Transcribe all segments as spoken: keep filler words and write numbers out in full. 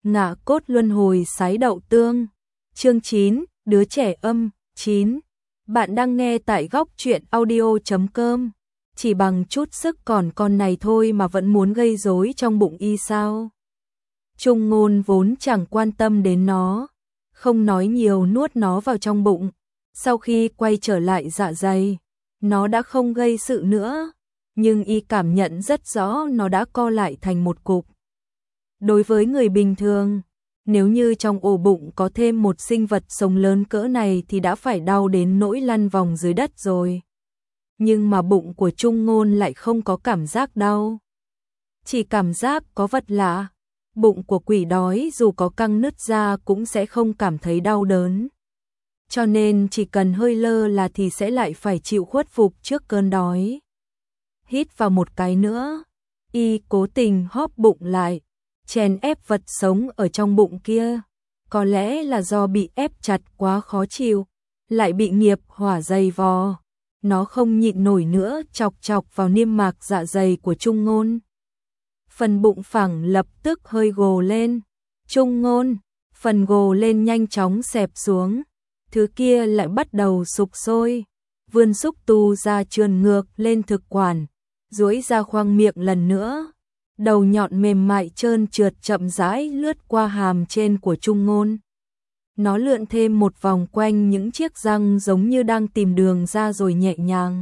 Ngạ cốt luân hồi sái đậu tương. Chương chín, đứa trẻ âm. Chín. Bạn đang nghe tại góc truyện audio chấm com. Chỉ bằng chút sức còn con này thôi mà vẫn muốn gây rối trong bụng y sao? Trung Ngôn vốn chẳng quan tâm đến nó, không nói nhiều nuốt nó vào trong bụng. Sau khi quay trở lại dạ dày, nó đã không gây sự nữa, nhưng y cảm nhận rất rõ nó đã co lại thành một cục. Đối với người bình thường, nếu như trong ổ bụng có thêm một sinh vật sống lớn cỡ này thì đã phải đau đến nỗi lăn vòng dưới đất rồi. Nhưng mà bụng của Trung Ngôn lại không có cảm giác đau, chỉ cảm giác có vật lạ. Bụng của quỷ đói dù có căng nứt ra cũng sẽ không cảm thấy đau đớn. Cho nên chỉ cần hơi lơ là thì sẽ lại phải chịu khuất phục trước cơn đói. Hít vào một cái nữa, y cố tình hóp bụng lại, chèn ép vật sống ở trong bụng kia. Có lẽ là do bị ép chặt quá khó chịu, lại bị nghiệp hỏa dày vò. Nó không nhịn nổi nữa, chọc chọc vào niêm mạc dạ dày của Trung Ngôn. Phần bụng phẳng lập tức hơi gồ lên. Trung Ngôn, phần gồ lên nhanh chóng xẹp xuống. Thứ kia lại bắt đầu sục sôi. Vươn xúc tu ra trườn ngược lên thực quản, duỗi ra khoang miệng lần nữa. Đầu nhọn mềm mại trơn trượt chậm rãi lướt qua hàm trên của Trung Ngôn. Nó lượn thêm một vòng quanh những chiếc răng giống như đang tìm đường ra rồi nhẹ nhàng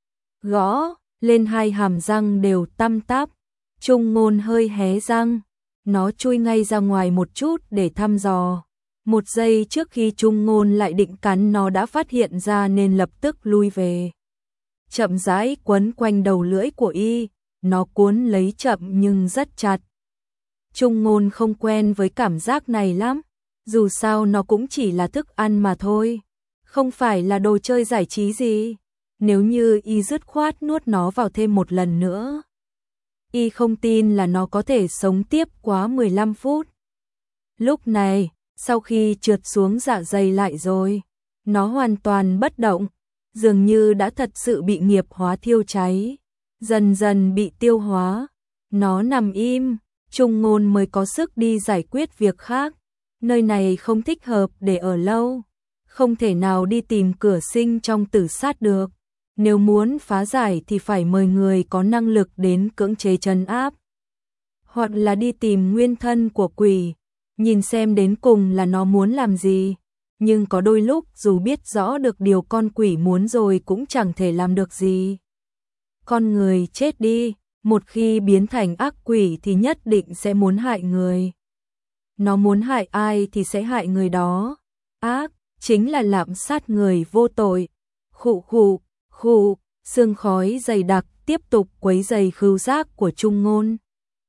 gõ lên hai hàm răng đều tăm tắp. Trung Ngôn hơi hé răng, nó chui ngay ra ngoài một chút để thăm dò. Một giây trước khi Trung Ngôn lại định cắn nó đã phát hiện ra nên lập tức lui về. Chậm rãi quấn quanh đầu lưỡi của y, nó cuốn lấy chậm nhưng rất chặt. Trung Ngôn không quen với cảm giác này lắm, dù sao nó cũng chỉ là thức ăn mà thôi, không phải là đồ chơi giải trí gì. Nếu như y dứt khoát nuốt nó vào thêm một lần nữa, y không tin là nó có thể sống tiếp quá mười lăm phút. Lúc này, sau khi trượt xuống dạ dày lại rồi, nó hoàn toàn bất động, dường như đã thật sự bị nghiệp hóa thiêu cháy, dần dần bị tiêu hóa. Nó nằm im, Trung Ngôn mới có sức đi giải quyết việc khác. Nơi này không thích hợp để ở lâu, không thể nào đi tìm cửa sinh trong tử sát được. Nếu muốn phá giải thì phải mời người có năng lực đến cưỡng chế trấn áp, hoặc là đi tìm nguyên thân của quỷ, nhìn xem đến cùng là nó muốn làm gì. Nhưng có đôi lúc dù biết rõ được điều con quỷ muốn rồi cũng chẳng thể làm được gì. Con người chết đi, một khi biến thành ác quỷ thì nhất định sẽ muốn hại người. Nó muốn hại ai thì sẽ hại người đó. Ác chính là lạm sát người vô tội. Khụ khụ, khụ, sương khói dày đặc tiếp tục quấy rầy khứu giác của Trung Ngôn.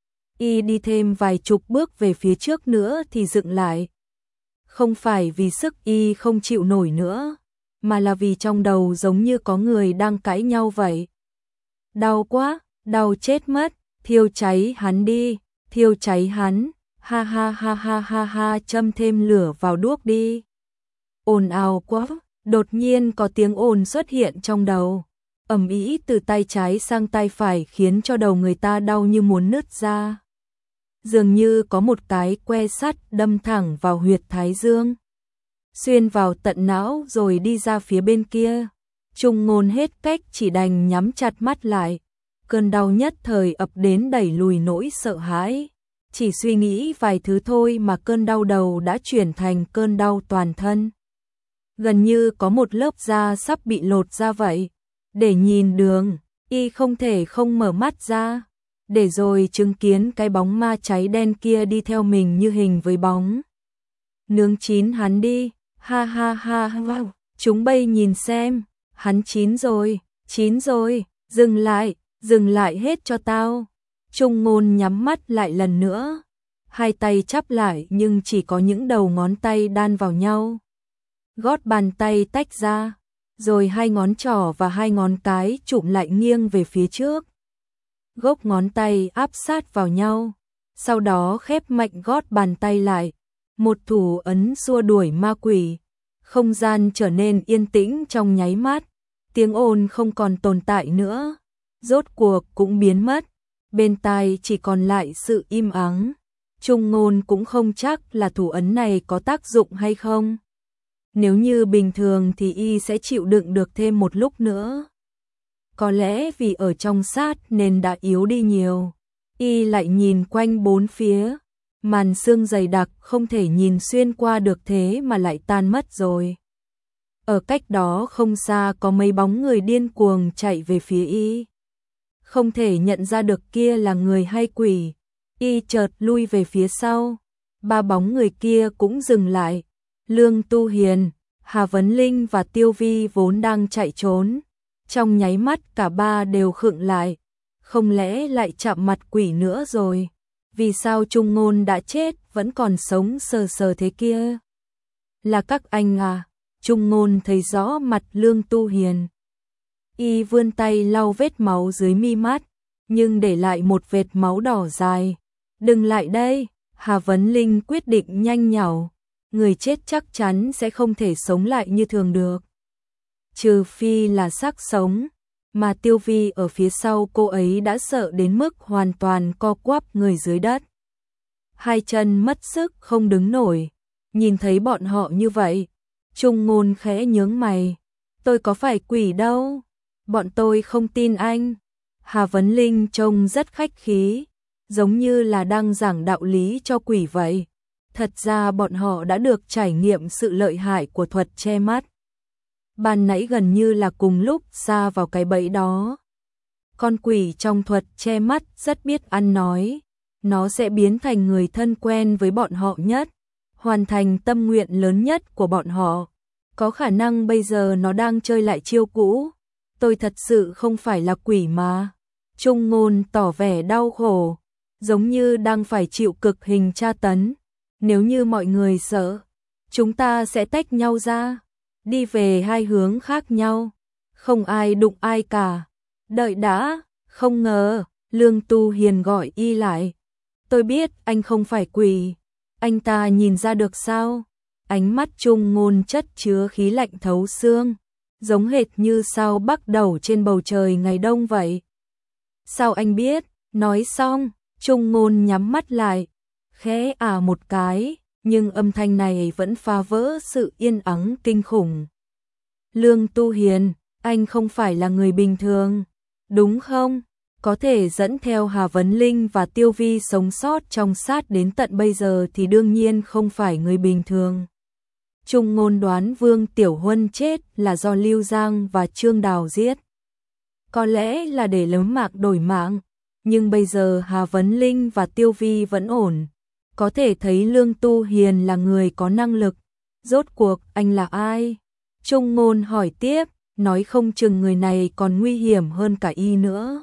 Y đi thêm vài chục bước về phía trước nữa thì dựng lại. Không phải vì sức y không chịu nổi nữa, mà là vì trong đầu giống như có người đang cãi nhau vậy. Đau quá, đau chết mất, thiêu cháy hắn đi, thiêu cháy hắn, ha ha ha ha ha ha, châm thêm lửa vào đuốc đi. Ồn ào quá, đột nhiên có tiếng ồn xuất hiện trong đầu, ầm ĩ từ tay trái sang tay phải khiến cho đầu người ta đau như muốn nứt ra. Dường như có một cái que sắt đâm thẳng vào huyệt thái dương, xuyên vào tận não rồi đi ra phía bên kia. Trung Ngôn hết cách chỉ đành nhắm chặt mắt lại. Cơn đau nhất thời ập đến đẩy lùi nỗi sợ hãi. Chỉ suy nghĩ vài thứ thôi mà cơn đau đầu đã chuyển thành cơn đau toàn thân. Gần như có một lớp da sắp bị lột ra vậy. Để nhìn đường, y không thể không mở mắt ra, để rồi chứng kiến cái bóng ma cháy đen kia đi theo mình như hình với bóng. Nướng chín hắn đi, ha ha ha ha, chúng bay nhìn xem, hắn chín rồi, chín rồi, dừng lại, dừng lại hết cho tao. Trung Ngôn nhắm mắt lại lần nữa, hai tay chắp lại nhưng chỉ có những đầu ngón tay đan vào nhau. Gót bàn tay tách ra, rồi hai ngón trỏ và hai ngón cái chụm lại nghiêng về phía trước. Gốc ngón tay áp sát vào nhau, sau đó khép mạnh gót bàn tay lại, một thủ ấn xua đuổi ma quỷ. Không gian trở nên yên tĩnh trong nháy mắt, tiếng ồn không còn tồn tại nữa, rốt cuộc cũng biến mất, bên tai chỉ còn lại sự im ắng. Trung Ngôn cũng không chắc là thủ ấn này có tác dụng hay không. Nếu như bình thường thì y sẽ chịu đựng được thêm một lúc nữa. Có lẽ vì ở trong sát nên đã yếu đi nhiều. Y lại nhìn quanh bốn phía, màn sương dày đặc không thể nhìn xuyên qua được thế mà lại tan mất rồi. Ở cách đó không xa có mấy bóng người điên cuồng chạy về phía y. Không thể nhận ra được kia là người hay quỷ. Y chợt lui về phía sau. Ba bóng người kia cũng dừng lại. Lương Tu Hiền, Hà Vấn Linh và Tiêu Vi vốn đang chạy trốn. Trong nháy mắt cả ba đều khựng lại. Không lẽ lại chạm mặt quỷ nữa rồi? Vì sao Trung Ngôn đã chết vẫn còn sống sờ sờ thế kia? Là các anh à? Trung Ngôn thấy rõ mặt Lương Tu Hiền. Y vươn tay lau vết máu dưới mi mắt, nhưng để lại một vệt máu đỏ dài. Đừng lại đây, Hà Vấn Linh quyết định nhanh nhảu. Người chết chắc chắn sẽ không thể sống lại như thường được. Trừ phi là xác sống, mà Tiêu Vi ở phía sau cô ấy đã sợ đến mức hoàn toàn co quắp người dưới đất. Hai chân mất sức không đứng nổi, nhìn thấy bọn họ như vậy, Trung Ngôn khẽ nhướng mày. Tôi có phải quỷ đâu, bọn tôi không tin anh. Hà Vấn Linh trông rất khách khí, giống như là đang giảng đạo lý cho quỷ vậy. Thật ra bọn họ đã được trải nghiệm sự lợi hại của thuật che mắt. Ban nãy gần như là cùng lúc sa vào cái bẫy đó. Con quỷ trong thuật che mắt rất biết ăn nói. Nó sẽ biến thành người thân quen với bọn họ nhất, hoàn thành tâm nguyện lớn nhất của bọn họ. Có khả năng bây giờ nó đang chơi lại chiêu cũ. Tôi thật sự không phải là quỷ mà. Trung Ngôn tỏ vẻ đau khổ, giống như đang phải chịu cực hình tra tấn. Nếu như mọi người sợ, chúng ta sẽ tách nhau ra, đi về hai hướng khác nhau, không ai đụng ai cả. Đợi đã, không ngờ, Lương Tu Hiền gọi y lại. Tôi biết anh không phải quỷ, anh ta nhìn ra được sao? Ánh mắt Trung Ngôn chất chứa khí lạnh thấu xương, giống hệt như sao bắc đầu trên bầu trời ngày đông vậy. Sao anh biết? Nói xong, Trung Ngôn nhắm mắt lại, khẽ à một cái, nhưng âm thanh này vẫn phá vỡ sự yên ắng kinh khủng. Lương Tu Hiền, anh không phải là người bình thường, đúng không? Có thể dẫn theo Hà Vấn Linh và Tiêu Vi sống sót trong sát đến tận bây giờ thì đương nhiên không phải người bình thường. Trung Ngôn đoán Vương Tiểu Huân chết là do Lưu Giang và Trương Đào giết. Có lẽ là để lấy mạng đổi mạng, nhưng bây giờ Hà Vấn Linh và Tiêu Vi vẫn ổn. Có thể thấy Lương Tu Hiền là người có năng lực. Rốt cuộc anh là ai? Trung Ngôn hỏi tiếp, nói không chừng người này còn nguy hiểm hơn cả y nữa.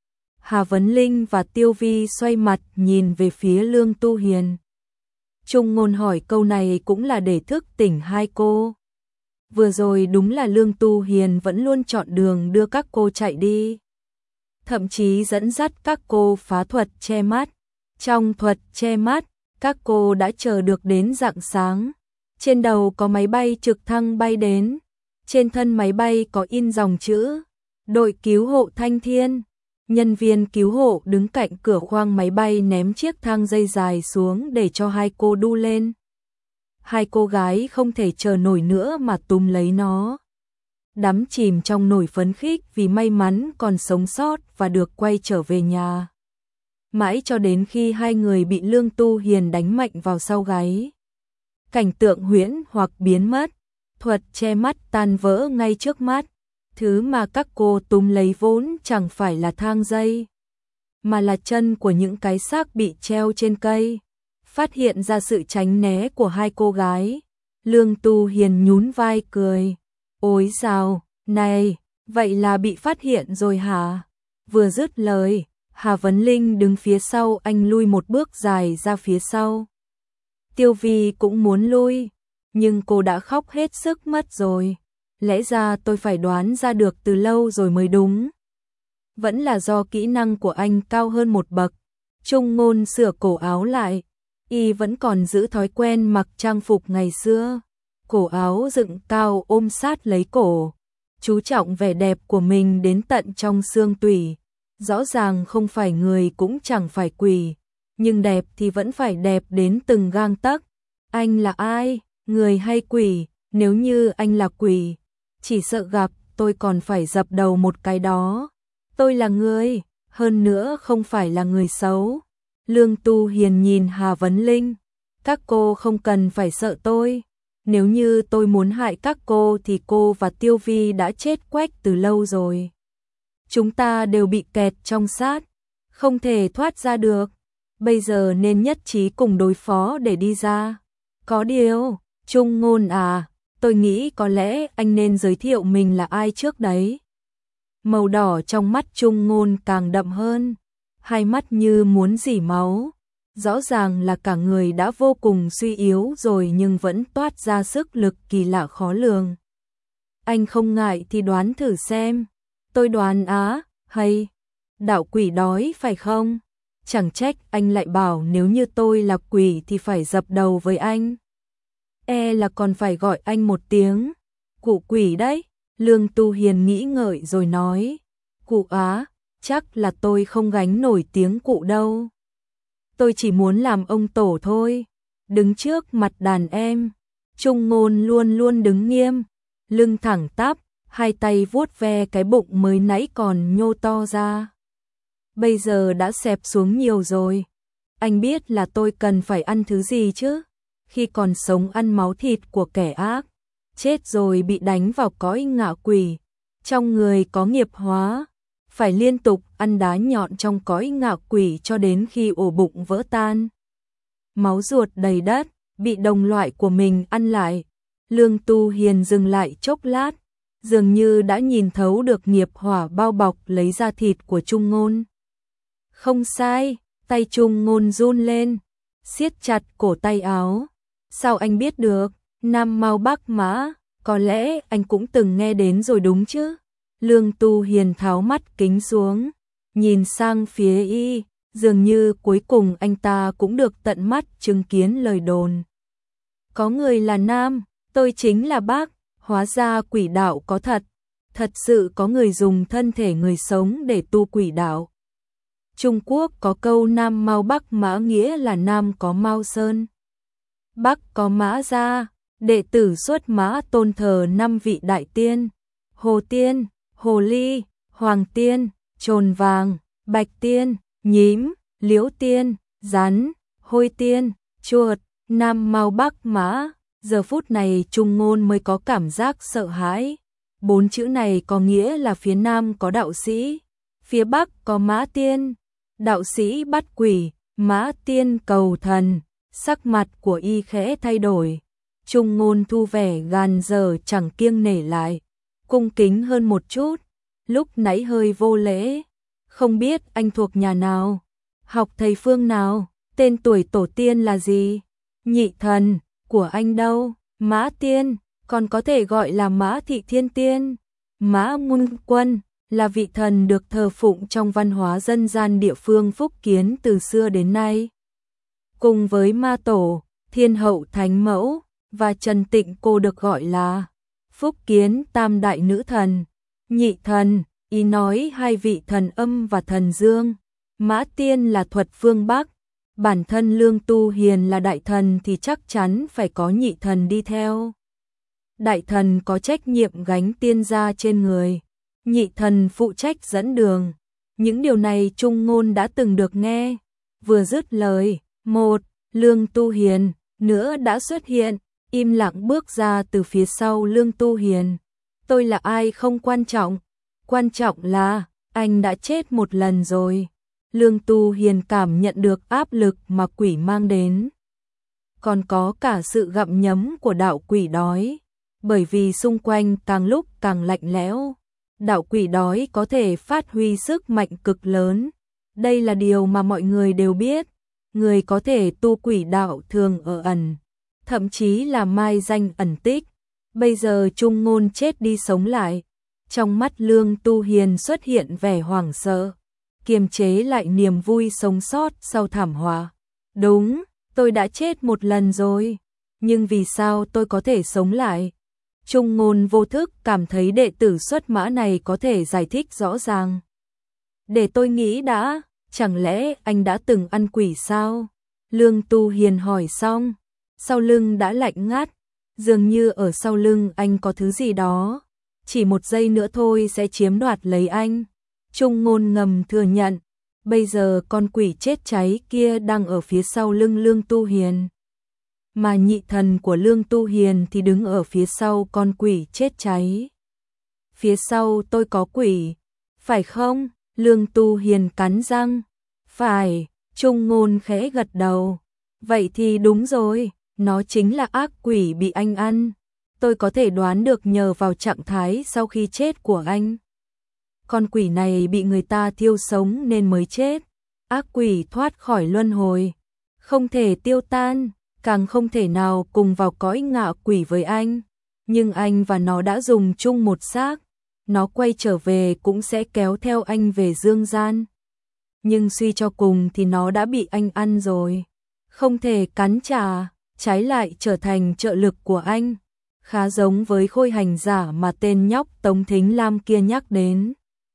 Hà Vấn Linh và Tiêu Vi xoay mặt nhìn về phía Lương Tu Hiền. Trung Ngôn hỏi câu này cũng là để thức tỉnh hai cô. Vừa rồi đúng là Lương Tu Hiền vẫn luôn chọn đường đưa các cô chạy đi. Thậm chí dẫn dắt các cô phá thuật che mắt. Trong thuật che mắt, các cô đã chờ được đến rạng sáng. Trên đầu có máy bay trực thăng bay đến. Trên thân máy bay có in dòng chữ Đội cứu hộ Thanh Thiên. Nhân viên cứu hộ đứng cạnh cửa khoang máy bay ném chiếc thang dây dài xuống để cho hai cô đu lên. Hai cô gái không thể chờ nổi nữa mà túm lấy nó. Đắm chìm trong nỗi phấn khích vì may mắn còn sống sót và được quay trở về nhà. Mãi cho đến khi hai người bị Lương Tu Hiền đánh mạnh vào sau gáy. Cảnh tượng huyễn hoặc biến mất, thuật che mắt tan vỡ ngay trước mắt. Thứ mà các cô túm lấy vốn chẳng phải là thang dây, mà là chân của những cái xác bị treo trên cây. Phát hiện ra sự tránh né của hai cô gái, Lương Tu Hiền nhún vai cười. Ôi dào, này, vậy là bị phát hiện rồi hả? Vừa dứt lời, Hà Vấn Linh đứng phía sau anh lui một bước dài ra phía sau. Tiêu Vi cũng muốn lui, nhưng cô đã khóc hết sức mất rồi. Lẽ ra tôi phải đoán ra được từ lâu rồi mới đúng. Vẫn là do kỹ năng của anh cao hơn một bậc. Trung Ngôn sửa cổ áo lại. Y vẫn còn giữ thói quen mặc trang phục ngày xưa. Cổ áo dựng cao ôm sát lấy cổ. Chú trọng vẻ đẹp của mình đến tận trong xương tủy. Rõ ràng không phải người cũng chẳng phải quỷ. nhưng đẹp thì vẫn phải đẹp đến từng gang tấc. Anh là ai, người hay quỷ? Nếu như anh là quỷ, chỉ sợ gặp tôi còn phải dập đầu một cái đó. Tôi là người, hơn nữa không phải là người xấu. Lương Tu Hiền nhìn Hà Vấn Linh, các cô không cần phải sợ tôi. Nếu như tôi muốn hại các cô thì cô và Tiêu Vi đã chết quách từ lâu rồi. Chúng ta đều bị kẹt trong sát, không thể thoát ra được. Bây giờ nên nhất trí cùng đối phó để đi ra. Có điều, Trung Ngôn à, tôi nghĩ có lẽ anh nên giới thiệu mình là ai trước đấy. Màu đỏ trong mắt Trung Ngôn càng đậm hơn, hai mắt như muốn rỉ máu. Rõ ràng là cả người đã vô cùng suy yếu rồi nhưng vẫn toát ra sức lực kỳ lạ khó lường. Anh không ngại thì đoán thử xem. Tôi đoán á, hay đạo quỷ đói phải không? Chẳng trách anh lại bảo nếu như tôi là quỷ thì phải dập đầu với anh. E là còn phải gọi anh một tiếng cụ quỷ đấy. Lương Tu Hiền nghĩ ngợi rồi nói, cụ á, chắc là tôi không gánh nổi tiếng cụ đâu. Tôi chỉ muốn làm ông tổ thôi. Đứng trước mặt đàn em, Trung Ngôn luôn luôn đứng nghiêm, lưng thẳng tắp, hai tay vuốt ve cái bụng mới nãy còn nhô to ra. Bây giờ đã xẹp xuống nhiều rồi. Anh biết là tôi cần phải ăn thứ gì chứ? Khi còn sống ăn máu thịt của kẻ ác, chết rồi bị đánh vào cõi ngạ quỷ, trong người có nghiệp hóa, phải liên tục ăn đá nhọn trong cõi ngạ quỷ cho đến khi ổ bụng vỡ tan. Máu ruột đầy đất, bị đồng loại của mình ăn lại. Lương Tu Hiền dừng lại chốc lát, dường như đã nhìn thấu được nghiệp hỏa bao bọc lấy da thịt của Trung Ngôn. Không sai, tay Trung Ngôn run lên, siết chặt cổ tay áo. Sao anh biết được? Nam Mao Bắc Mã, có lẽ anh cũng từng nghe đến rồi đúng chứ? Lương Tu Hiền tháo mắt kính xuống, nhìn sang phía y, dường như cuối cùng anh ta cũng được tận mắt chứng kiến lời đồn. Có người là nam, tôi chính là Bắc, hóa ra quỷ đạo có thật. Thật sự có người dùng thân thể người sống để tu quỷ đạo. Trung Quốc có câu Nam Mao Bắc Mã nghĩa là Nam có Mao Sơn, Bắc có Mã Gia. Đệ tử xuất mã tôn thờ năm vị đại tiên: Hồ Tiên, Hồ Ly, Hoàng Tiên, Trồn Vàng, Bạch Tiên, Nhím, Liễu Tiên, Rắn, Hôi Tiên, Chuột. Nam Mao Bắc Mã. Giờ phút này Trung Ngôn mới có cảm giác sợ hãi. Bốn chữ này có nghĩa là phía Nam có đạo sĩ, phía Bắc có Mã Tiên. Đạo sĩ bắt quỷ, Mã Tiên cầu thần. Sắc mặt của y khẽ thay đổi. Trung Ngôn thu vẻ gàn dở chẳng kiêng nể lại, cung kính hơn một chút, lúc nãy hơi vô lễ. Không biết anh thuộc nhà nào, học thầy phương nào, tên tuổi tổ tiên là gì? Nhị thần của anh đâu? Mã Tiên, còn có thể gọi là Mã Thị Thiên Tiên. Mã Ngôn Quân là vị thần được thờ phụng trong văn hóa dân gian địa phương Phúc Kiến từ xưa đến nay. Cùng với Ma Tổ, Thiên Hậu Thánh Mẫu và Trần Tịnh cô được gọi là Phúc Kiến Tam Đại Nữ Thần. Nhị thần, ý nói hai vị thần âm và thần dương. Mã Tiên là thuật phương Bắc. Bản thân Lương Tu Hiền là đại thần thì chắc chắn phải có nhị thần đi theo. Đại thần có trách nhiệm gánh tiên gia trên người, nhị thần phụ trách dẫn đường. Những điều này Trung Ngôn đã từng được nghe. Vừa dứt lời, một Lương Tu Hiền nữa đã xuất hiện, im lặng bước ra từ phía sau Lương Tu Hiền. Tôi là ai không quan trọng, quan trọng là anh đã chết một lần rồi. Lương Tu Hiền cảm nhận được áp lực mà quỷ mang đến, còn có cả sự gặm nhấm của đạo quỷ đói, bởi vì xung quanh càng lúc càng lạnh lẽo. Đạo quỷ đói có thể phát huy sức mạnh cực lớn, đây là điều mà mọi người đều biết. Người có thể tu quỷ đạo thường ở ẩn, thậm chí là mai danh ẩn tích. Bây giờ Trung Ngôn chết đi sống lại, trong mắt Lương Tu Hiền xuất hiện vẻ hoảng sợ, kiềm chế lại niềm vui sống sót sau thảm họa. Đúng, tôi đã chết một lần rồi, nhưng vì sao tôi có thể sống lại? Trung Ngôn vô thức cảm thấy đệ tử xuất mã này có thể giải thích rõ ràng. Để tôi nghĩ đã. Chẳng lẽ anh đã từng ăn quỷ sao? Lương Tu Hiền hỏi xong, sau lưng đã lạnh ngắt, dường như ở sau lưng anh có thứ gì đó, chỉ một giây nữa thôi sẽ chiếm đoạt lấy anh. Trung Ngôn ngầm thừa nhận, bây giờ con quỷ chết cháy kia đang ở phía sau lưng Lương Tu Hiền. Mà nhị thần của Lương Tu Hiền thì đứng ở phía sau con quỷ chết cháy. Phía sau tôi có quỷ, phải không? Lương Tu Hiền cắn răng. Phải, Trung Ngôn khẽ gật đầu. Vậy thì đúng rồi, nó chính là ác quỷ bị anh ăn. Tôi có thể đoán được nhờ vào trạng thái sau khi chết của anh. Con quỷ này bị người ta thiêu sống nên mới chết. Ác quỷ thoát khỏi luân hồi, không thể tiêu tan, càng không thể nào cùng vào cõi ngạ quỷ với anh. Nhưng anh và nó đã dùng chung một xác, nó quay trở về cũng sẽ kéo theo anh về dương gian. Nhưng suy cho cùng thì nó đã bị anh ăn rồi, không thể cắn trả, trái lại trở thành trợ lực của anh. Khá giống với khôi hành giả mà tên nhóc Tống Thính Lam kia nhắc đến.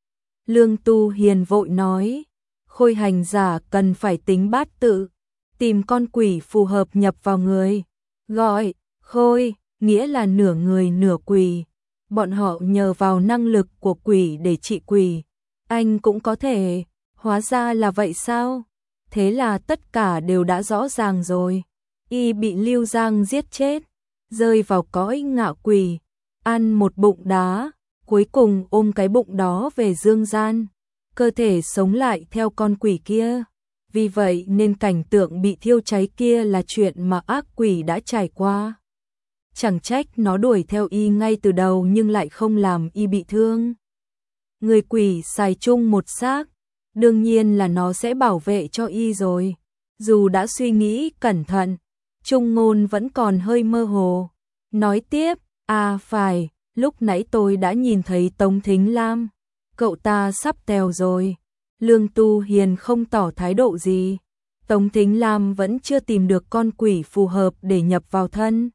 Lương Tu Hiền vội nói, khôi hành giả cần phải tính bát tự, tìm con quỷ phù hợp nhập vào người. Gọi, khôi, nghĩa là nửa người nửa quỷ. Bọn họ nhờ vào năng lực của quỷ để trị quỷ. Anh cũng có thể, hóa ra là vậy sao? Thế là tất cả đều đã rõ ràng rồi. Y bị Lưu Giang giết chết, rơi vào cõi ngạ quỷ, ăn một bụng đá, cuối cùng ôm cái bụng đó về dương gian, cơ thể sống lại theo con quỷ kia. Vì vậy nên cảnh tượng bị thiêu cháy kia là chuyện mà ác quỷ đã trải qua. Chẳng trách nó đuổi theo y ngay từ đầu nhưng lại không làm y bị thương. Người quỷ xài chung một xác, đương nhiên là nó sẽ bảo vệ cho y rồi. Dù đã suy nghĩ cẩn thận, Trung Ngôn vẫn còn hơi mơ hồ. Nói tiếp, à phải, lúc nãy tôi đã nhìn thấy Tống Thính Lam, cậu ta sắp tèo rồi. Lương Tu Hiền không tỏ thái độ gì. Tống Thính Lam vẫn chưa tìm được con quỷ phù hợp để nhập vào thân.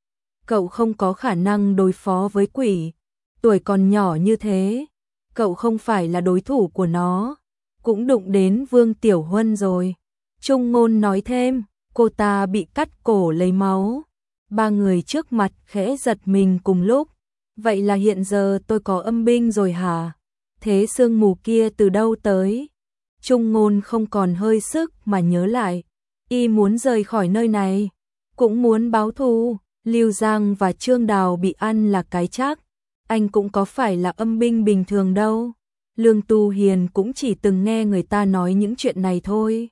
Cậu không có khả năng đối phó với quỷ, tuổi còn nhỏ như thế, cậu không phải là đối thủ của nó. Cũng đụng đến Vương Tiểu Huân rồi. Trung Ngôn nói thêm, cô ta bị cắt cổ lấy máu. Ba người trước mặt khẽ giật mình cùng lúc. Vậy là hiện giờ tôi có âm binh rồi hả? Thế sương mù kia từ đâu tới? Trung Ngôn không còn hơi sức mà nhớ lại. Y muốn rời khỏi nơi này, cũng muốn báo thù. Lưu Giang và Trương Đào bị ăn là cái chắc. Anh cũng có phải là âm binh bình thường đâu. Lương Tu Hiền cũng chỉ từng nghe người ta nói những chuyện này thôi.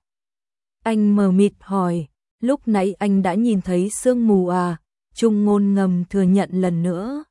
Anh mờ mịt hỏi, lúc nãy anh đã nhìn thấy sương mù à? Trung Ngôn ngầm thừa nhận lần nữa.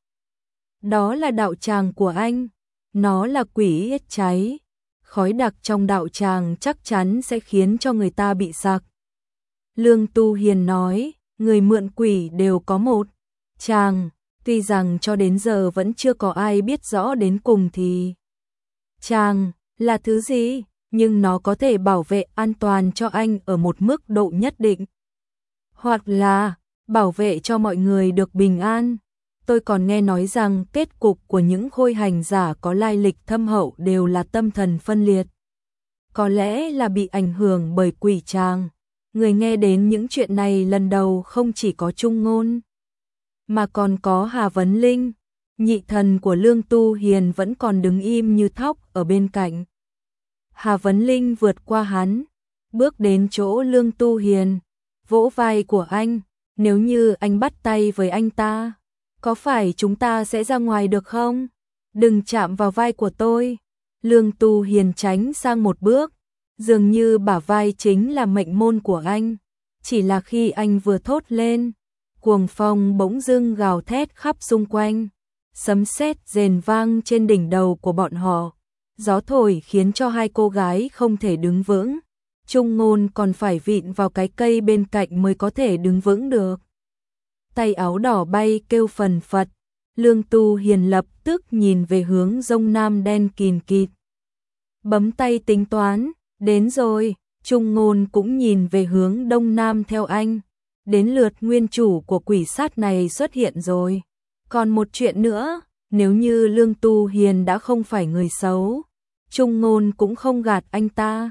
Đó là đạo tràng của anh, nó là quỷ hết cháy. Khói đặc trong đạo tràng chắc chắn sẽ khiến cho người ta bị sặc. Lương Tu Hiền nói, người mượn quỷ đều có một tràng, tuy rằng cho đến giờ vẫn chưa có ai biết rõ đến cùng thì tràng là thứ gì, nhưng nó có thể bảo vệ an toàn cho anh ở một mức độ nhất định. Hoặc là bảo vệ cho mọi người được bình an. Tôi còn nghe nói rằng kết cục của những khôi hành giả có lai lịch thâm hậu đều là tâm thần phân liệt. Có lẽ là bị ảnh hưởng bởi quỷ tràng. Người nghe đến những chuyện này lần đầu không chỉ có Trung Ngôn, mà còn có Hà Vấn Linh. Nhị thần của Lương Tu Hiền vẫn còn đứng im như thóc ở bên cạnh. Hà Vấn Linh vượt qua hắn, bước đến chỗ Lương Tu Hiền, vỗ vai của anh. Nếu như anh bắt tay với anh ta, có phải chúng ta sẽ ra ngoài được không? Đừng chạm vào vai của tôi. Lương Tu Hiền tránh sang một bước, dường như bả vai chính là mệnh môn của anh. Chỉ là khi anh vừa thốt lên, cuồng phong bỗng dưng gào thét khắp xung quanh. Sấm sét rền vang trên đỉnh đầu của bọn họ. Gió thổi khiến cho hai cô gái không thể đứng vững. Trung Ngôn còn phải vịn vào cái cây bên cạnh mới có thể đứng vững được. Tay áo đỏ bay kêu phần phật. Lương Tu Hiền lập tức nhìn về hướng Dông Nam đen kìn kịt. Bấm tay tính toán, đến rồi. Trung Ngôn cũng nhìn về hướng Đông Nam theo anh. Đến lượt nguyên chủ của quỷ sát này xuất hiện rồi. Còn một chuyện nữa, nếu như Lương Tu Hiền đã không phải người xấu, Trung Ngôn cũng không gạt anh ta.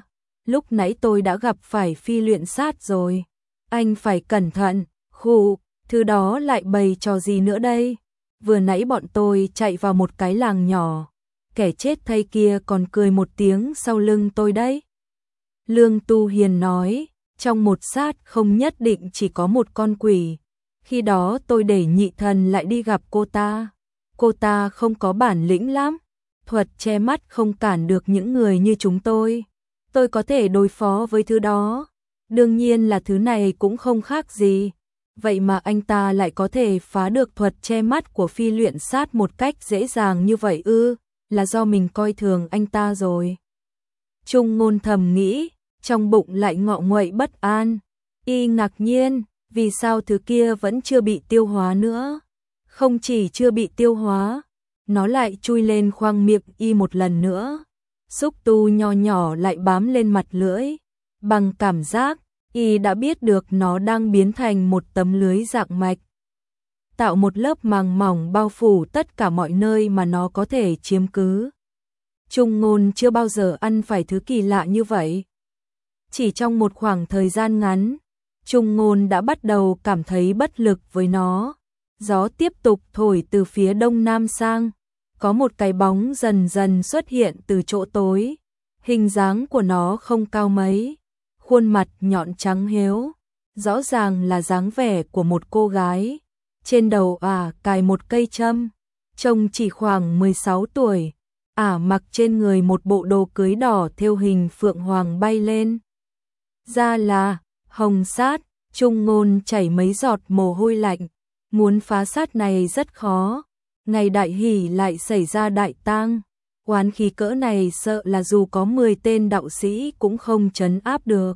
lúc nãy tôi đã gặp phải phi luyện sát rồi. Anh phải cẩn thận, khụ, thứ đó lại bày trò gì nữa đây? Vừa nãy bọn tôi chạy vào một cái làng nhỏ, kẻ chết thay kia còn cười một tiếng sau lưng tôi đấy. Lương Tu Hiền nói, trong một sát không nhất định chỉ có một con quỷ. Khi đó tôi để nhị thần lại đi gặp cô ta. Cô ta không có bản lĩnh lắm, thuật che mắt không cản được những người như chúng tôi. Tôi có thể đối phó với thứ đó. Đương nhiên là thứ này cũng không khác gì. Vậy mà anh ta lại có thể phá được thuật che mắt của phi luyện sát một cách dễ dàng như vậy ư, là do mình coi thường anh ta rồi. Trung Ngôn thầm nghĩ, trong bụng lại ngọ nguậy bất an. Y ngạc nhiên, vì sao thứ kia vẫn chưa bị tiêu hóa nữa? Không chỉ chưa bị tiêu hóa, nó lại chui lên khoang miệng Y một lần nữa. Xúc tu nho nhỏ lại bám lên mặt lưỡi. Bằng cảm giác, Y đã biết được nó đang biến thành một tấm lưới dạng mạch, tạo một lớp màng mỏng bao phủ tất cả mọi nơi mà nó có thể chiếm cứ. Trung Ngôn chưa bao giờ ăn phải thứ kỳ lạ như vậy. Chỉ trong một khoảng thời gian ngắn, Trung Ngôn đã bắt đầu cảm thấy bất lực với nó. Gió tiếp tục thổi từ phía đông nam sang, có một cái bóng dần dần xuất hiện từ chỗ tối. Hình dáng của nó không cao mấy, khuôn mặt nhọn trắng héo, rõ ràng là dáng vẻ của một cô gái. Trên đầu ả cài một cây châm, trông chỉ khoảng mười sáu tuổi. Ả mặc trên người một bộ đồ cưới đỏ thêu hình phượng hoàng bay lên. Ra là hồng sát. Trung Ngôn chảy mấy giọt mồ hôi lạnh. Muốn phá sát này rất khó. Ngày đại hỷ lại xảy ra đại tang. Oán khí cỡ này sợ là dù có mười tên đạo sĩ cũng không trấn áp được.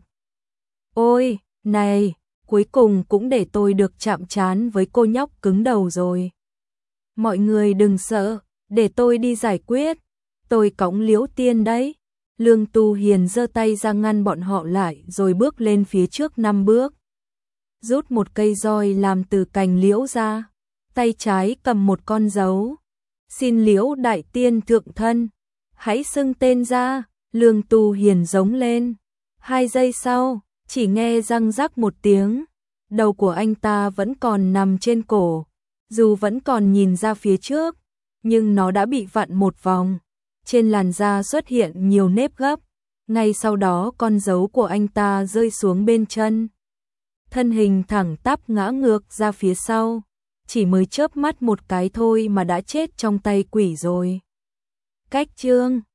Ôi, này, cuối cùng cũng để tôi được chạm trán với cô nhóc cứng đầu rồi. Mọi người đừng sợ, để tôi đi giải quyết. Tôi cõng Liễu Tiên đấy. Lương Tu Hiền giơ tay ra ngăn bọn họ lại rồi bước lên phía trước năm bước. Rút một cây roi làm từ cành liễu ra, tay trái cầm một con dấu. Xin Liễu đại tiên thượng thân, hãy xưng tên ra. Lương Tu Hiền giống lên. Hai giây sau, chỉ nghe răng rắc một tiếng, đầu của anh ta vẫn còn nằm trên cổ. Dù vẫn còn nhìn ra phía trước, nhưng nó đã bị vặn một vòng. Trên làn da xuất hiện nhiều nếp gấp. Ngay sau đó con dấu của anh ta rơi xuống bên chân. Thân hình thẳng tắp ngã ngược ra phía sau. Chỉ mới chớp mắt một cái thôi mà đã chết trong tay quỷ rồi. Cách chương